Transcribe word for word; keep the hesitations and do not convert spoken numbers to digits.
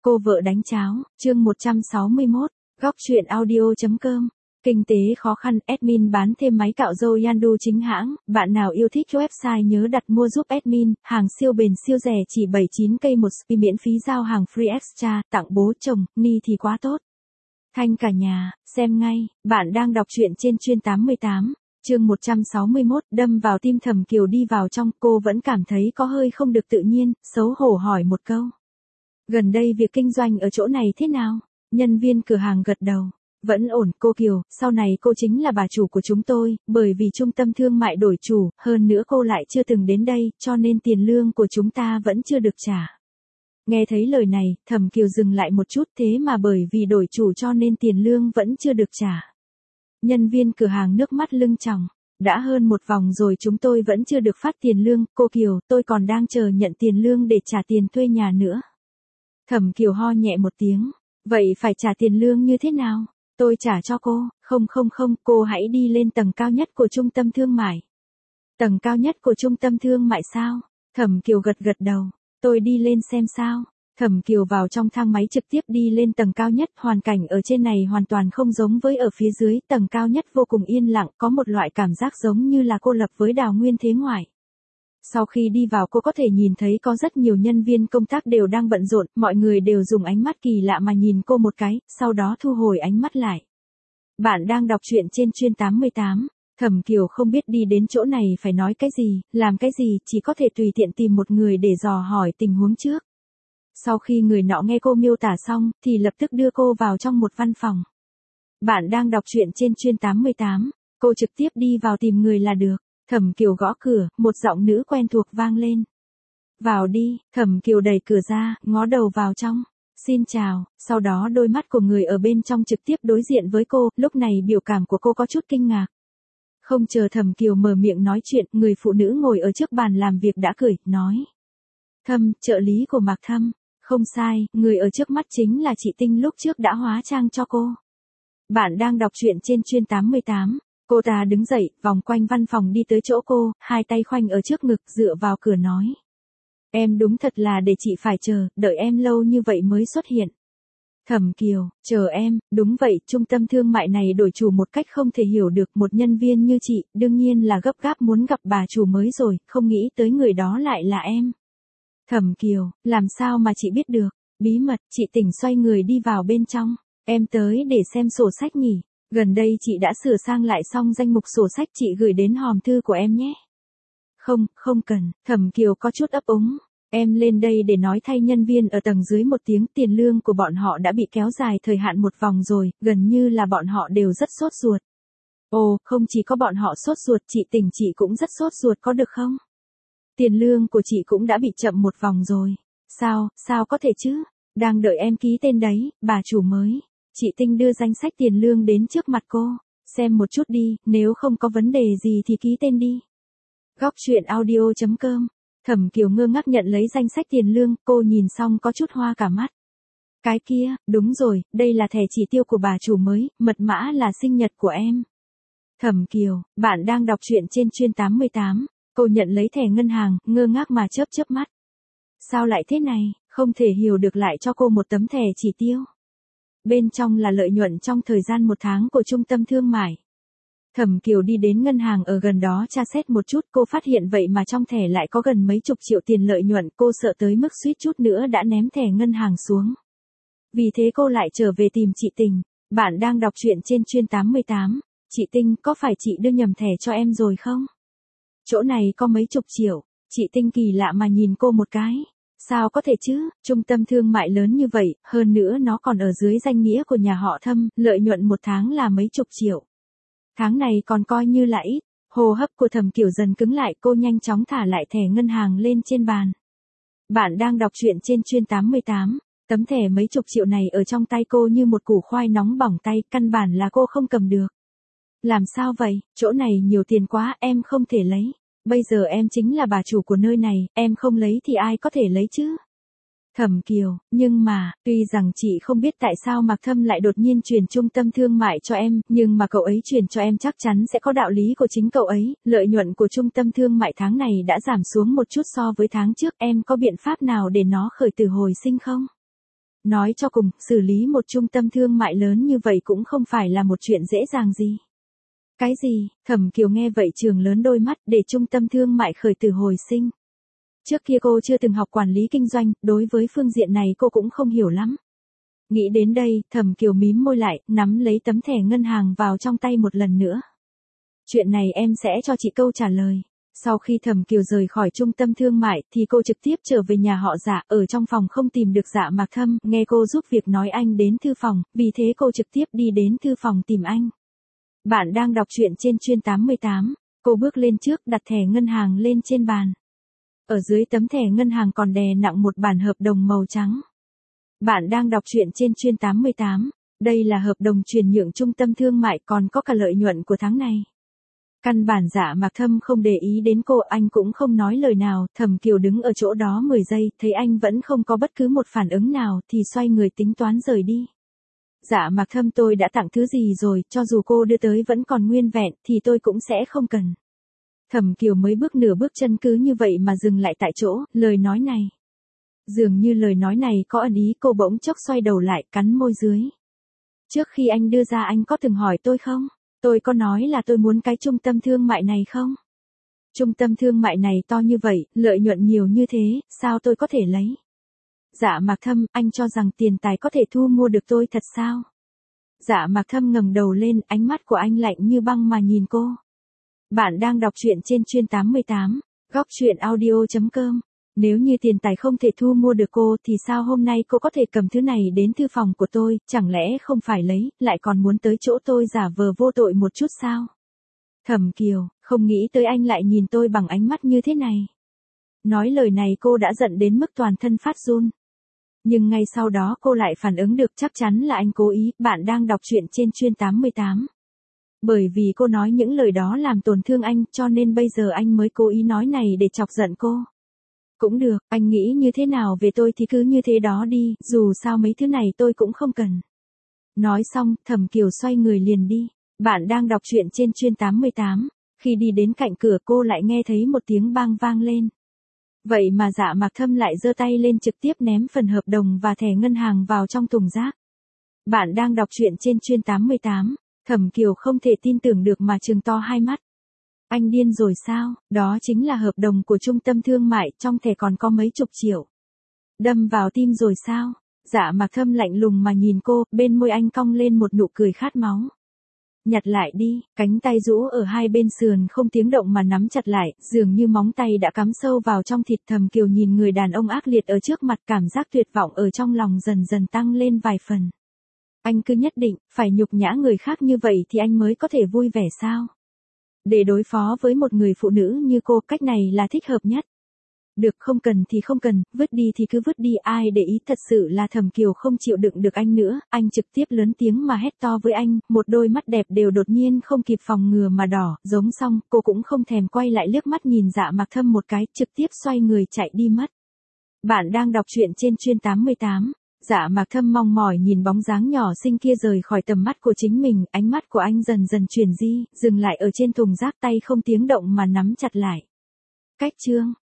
Cô vợ đánh cháo, chương một trăm sáu mươi mốt, góc truyện audio.com. Kinh tế khó khăn, admin bán thêm máy cạo râu Yandu chính hãng, bạn nào yêu thích website nhớ đặt mua giúp admin, hàng siêu bền siêu rẻ chỉ bảy mươi chín k một spi miễn phí giao hàng free extra, tặng bố chồng, ni thì quá tốt. Thanh cả nhà, xem ngay, bạn đang đọc truyện trên chuyên tám mươi tám, chương một trăm sáu mươi mốt, đâm vào tim Thẩm Kiều đi vào trong, cô vẫn cảm thấy có hơi không được tự nhiên, xấu hổ hỏi một câu. Gần đây việc kinh doanh ở chỗ này thế nào? Nhân viên cửa hàng gật đầu. Vẫn ổn cô Kiều, sau này cô chính là bà chủ của chúng tôi, bởi vì trung tâm thương mại đổi chủ, hơn nữa cô lại chưa từng đến đây, cho nên tiền lương của chúng ta vẫn chưa được trả. Nghe thấy lời này, Thẩm Kiều dừng lại một chút, thế mà bởi vì đổi chủ cho nên tiền lương vẫn chưa được trả. Nhân viên cửa hàng nước mắt lưng tròng. Đã hơn một vòng rồi chúng tôi vẫn chưa được phát tiền lương, cô Kiều, tôi còn đang chờ nhận tiền lương để trả tiền thuê nhà nữa. Thẩm Kiều ho nhẹ một tiếng, vậy phải trả tiền lương như thế nào? Tôi trả cho cô, không không không, cô hãy đi lên tầng cao nhất của trung tâm thương mại. Tầng cao nhất của trung tâm thương mại sao? Thẩm Kiều gật gật đầu, tôi đi lên xem sao. Thẩm Kiều vào trong thang máy trực tiếp đi lên tầng cao nhất, hoàn cảnh ở trên này hoàn toàn không giống với ở phía dưới, tầng cao nhất vô cùng yên lặng, có một loại cảm giác giống như là cô lập với đào nguyên thế ngoại. Sau khi đi vào cô có thể nhìn thấy có rất nhiều nhân viên công tác đều đang bận rộn, mọi người đều dùng ánh mắt kỳ lạ mà nhìn cô một cái, sau đó thu hồi ánh mắt lại. Bạn đang đọc truyện trên chuyên tám mươi tám, Thẩm Kiều không biết đi đến chỗ này phải nói cái gì, làm cái gì, chỉ có thể tùy tiện tìm một người để dò hỏi tình huống trước. Sau khi người nọ nghe cô miêu tả xong, thì lập tức đưa cô vào trong một văn phòng. Bạn đang đọc truyện trên chuyên tám mươi tám, cô trực tiếp đi vào tìm người là được. Thẩm Kiều gõ cửa, một giọng nữ quen thuộc vang lên. Vào đi, Thẩm Kiều đẩy cửa ra, ngó đầu vào trong. Xin chào, sau đó đôi mắt của người ở bên trong trực tiếp đối diện với cô, lúc này biểu cảm của cô có chút kinh ngạc. Không chờ Thẩm Kiều mở miệng nói chuyện, người phụ nữ ngồi ở trước bàn làm việc đã cười, nói. Thâm, trợ lý của Mạc Thâm. Không sai, người ở trước mắt chính là chị Tinh lúc trước đã hóa trang cho cô. Bạn đang đọc truyện trên chuyên tám mươi tám. Cô ta đứng dậy, vòng quanh văn phòng đi tới chỗ cô, hai tay khoanh ở trước ngực, dựa vào cửa nói. Em đúng thật là để chị phải chờ, đợi em lâu như vậy mới xuất hiện. Thẩm Kiều, chờ em, đúng vậy, trung tâm thương mại này đổi chủ một cách không thể hiểu được, một nhân viên như chị, đương nhiên là gấp gáp muốn gặp bà chủ mới rồi, không nghĩ tới người đó lại là em. Thẩm Kiều, làm sao mà chị biết được? Bí mật, chị tỉnh xoay người đi vào bên trong. Em tới để xem sổ sách nhỉ? Gần đây chị đã sửa sang lại xong danh mục sổ sách, chị gửi đến hòm thư của em nhé. Không, không cần, Thẩm Kiều có chút ấp úng. Em lên đây để nói thay nhân viên ở tầng dưới một tiếng, tiền lương của bọn họ đã bị kéo dài thời hạn một vòng rồi, gần như là bọn họ đều rất sốt ruột. Ồ, không chỉ có bọn họ sốt ruột, chị Tình chị cũng rất sốt ruột có được không? Tiền lương của chị cũng đã bị chậm một vòng rồi. Sao, sao có thể chứ? Đang đợi em ký tên đấy, bà chủ mới. Chị Tinh đưa danh sách tiền lương đến trước mặt cô. Xem một chút đi, nếu không có vấn đề gì thì ký tên đi. Góc truyện audio.com. Thẩm Kiều ngơ ngác nhận lấy danh sách tiền lương, cô nhìn xong có chút hoa cả mắt. Cái kia, đúng rồi, đây là thẻ chỉ tiêu của bà chủ mới, mật mã là sinh nhật của em. Thẩm Kiều, bạn đang đọc truyện trên chuyên tám mươi tám. Cô nhận lấy thẻ ngân hàng, ngơ ngác mà chớp chớp mắt. Sao lại thế này, không thể hiểu được lại cho cô một tấm thẻ chỉ tiêu. Bên trong là lợi nhuận trong thời gian một tháng của trung tâm thương mại. Thẩm Kiều đi đến ngân hàng ở gần đó tra xét một chút, cô phát hiện vậy mà trong thẻ lại có gần mấy chục triệu tiền lợi nhuận, cô sợ tới mức suýt chút nữa đã ném thẻ ngân hàng xuống. Vì thế cô lại trở về tìm chị Tình. Bạn đang đọc truyện trên chuyên tám mươi tám. Chị Tinh, có phải chị đưa nhầm thẻ cho em rồi không? Chỗ này có mấy chục triệu. Chị Tinh kỳ lạ mà nhìn cô một cái. Sao có thể chứ, trung tâm thương mại lớn như vậy, hơn nữa nó còn ở dưới danh nghĩa của nhà họ Thâm, lợi nhuận một tháng là mấy chục triệu. Tháng này còn coi như là ít. Hô hấp của Thẩm Kiều dần cứng lại, cô nhanh chóng thả lại thẻ ngân hàng lên trên bàn. Bạn đang đọc truyện trên chuyên tám mươi tám. Tấm thẻ mấy chục triệu này ở trong tay cô như một củ khoai nóng bỏng tay, căn bản là cô không cầm được. Làm sao vậy, chỗ này nhiều tiền quá, em không thể lấy. Bây giờ em chính là bà chủ của nơi này, em không lấy thì ai có thể lấy chứ? Thẩm Kiều, nhưng mà, tuy rằng chị không biết tại sao Mạc Thâm lại đột nhiên chuyển trung tâm thương mại cho em, nhưng mà cậu ấy chuyển cho em chắc chắn sẽ có đạo lý của chính cậu ấy, lợi nhuận của trung tâm thương mại tháng này đã giảm xuống một chút so với tháng trước, em có biện pháp nào để nó khởi tử hồi sinh không? Nói cho cùng, xử lý một trung tâm thương mại lớn như vậy cũng không phải là một chuyện dễ dàng gì. Cái gì? Thẩm Kiều nghe vậy trừng lớn đôi mắt, để trung tâm thương mại khởi tử hồi sinh. Trước kia cô chưa từng học quản lý kinh doanh, đối với phương diện này cô cũng không hiểu lắm. Nghĩ đến đây, Thẩm Kiều mím môi lại, nắm lấy tấm thẻ ngân hàng vào trong tay một lần nữa. Chuyện này em sẽ cho chị câu trả lời. Sau khi Thẩm Kiều rời khỏi trung tâm thương mại thì cô trực tiếp trở về nhà họ Dạ, ở trong phòng không tìm được Dạ Mạc Thâm, nghe cô giúp việc nói anh đến thư phòng, vì thế cô trực tiếp đi đến thư phòng tìm anh. Bạn đang đọc truyện trên chuyên tám mươi tám, cô bước lên trước đặt thẻ ngân hàng lên trên bàn. Ở dưới tấm thẻ ngân hàng còn đè nặng một bản hợp đồng màu trắng. Bạn đang đọc truyện trên chuyên tám mươi tám, đây là hợp đồng chuyển nhượng trung tâm thương mại còn có cả lợi nhuận của tháng này. Căn bản Dạ Mạc Thâm không để ý đến cô, anh cũng không nói lời nào, Thẩm Kiều đứng ở chỗ đó mười giây, thấy anh vẫn không có bất cứ một phản ứng nào thì xoay người tính toán rời đi. Dạ Mạc Thâm, tôi đã tặng thứ gì rồi, cho dù cô đưa tới vẫn còn nguyên vẹn thì tôi cũng sẽ không cần. Thẩm Kiều mới bước nửa bước chân cứ như vậy mà dừng lại tại chỗ, lời nói này. Dường như lời nói này có ẩn ý, cô bỗng chốc xoay đầu lại, cắn môi dưới. Trước khi anh đưa ra anh có từng hỏi tôi không? Tôi có nói là tôi muốn cái trung tâm thương mại này không? Trung tâm thương mại này to như vậy, lợi nhuận nhiều như thế, sao tôi có thể lấy? Dạ Mạc Thâm, anh cho rằng tiền tài có thể thu mua được tôi thật sao? Dạ Mạc Thâm ngẩng đầu lên, ánh mắt của anh lạnh như băng mà nhìn cô. Bạn đang đọc truyện trên chuyên tám mươi tám, góc truyện audio chấm com. Nếu như tiền tài không thể thu mua được cô thì sao hôm nay cô có thể cầm thứ này đến thư phòng của tôi, chẳng lẽ không phải lấy, lại còn muốn tới chỗ tôi giả vờ vô tội một chút sao? Thẩm Kiều, không nghĩ tới anh lại nhìn tôi bằng ánh mắt như thế này. Nói lời này cô đã giận đến mức toàn thân phát run. Nhưng ngay sau đó cô lại phản ứng được, chắc chắn là anh cố ý. Bạn đang đọc truyện trên chuyên tám mươi tám. Bởi vì cô nói những lời đó làm tổn thương anh, cho nên bây giờ anh mới cố ý nói này để chọc giận cô. Cũng được, anh nghĩ như thế nào về tôi thì cứ như thế đó đi, dù sao mấy thứ này tôi cũng không cần. Nói xong, Thẩm Kiều xoay người liền đi. Bạn đang đọc truyện trên chuyên tám mươi tám. Khi đi đến cạnh cửa cô lại nghe thấy một tiếng bang vang lên. Vậy mà Dạ Mạc Thâm lại giơ tay lên trực tiếp ném phần hợp đồng và thẻ ngân hàng vào trong thùng rác. Bạn đang đọc truyện trên chuyên tám mươi tám. Thẩm Kiều không thể tin tưởng được mà trừng to hai mắt. Anh điên rồi sao? Đó chính là hợp đồng của trung tâm thương mại, trong thẻ còn có mấy chục triệu. Đâm vào tim rồi sao? Dạ Mạc Thâm lạnh lùng mà nhìn cô, bên môi anh cong lên một nụ cười khát máu. Nhặt lại đi, cánh tay rũ ở hai bên sườn không tiếng động mà nắm chặt lại, dường như móng tay đã cắm sâu vào trong thịt. Thẩm Kiều nhìn người đàn ông ác liệt ở trước mặt, cảm giác tuyệt vọng ở trong lòng dần dần tăng lên vài phần. Anh cứ nhất định, phải nhục nhã người khác như vậy thì anh mới có thể vui vẻ sao? Để đối phó với một người phụ nữ như cô, cách này là thích hợp nhất. Được, không cần thì không cần, vứt đi thì cứ vứt đi, ai để ý. Thật sự là Thẩm Kiều không chịu đựng được anh nữa, anh trực tiếp lớn tiếng mà hét to với anh, một đôi mắt đẹp đều đột nhiên không kịp phòng ngừa mà đỏ, giống xong, cô cũng không thèm quay lại liếc mắt nhìn Dạ Mạc Thâm một cái, trực tiếp xoay người chạy đi mất. Bạn đang đọc truyện trên chuyên tám mươi tám. Dạ Mạc Thâm mong mỏi nhìn bóng dáng nhỏ xinh kia rời khỏi tầm mắt của chính mình, ánh mắt của anh dần dần chuyển di, dừng lại ở trên thùng rác, tay không tiếng động mà nắm chặt lại. Cách chương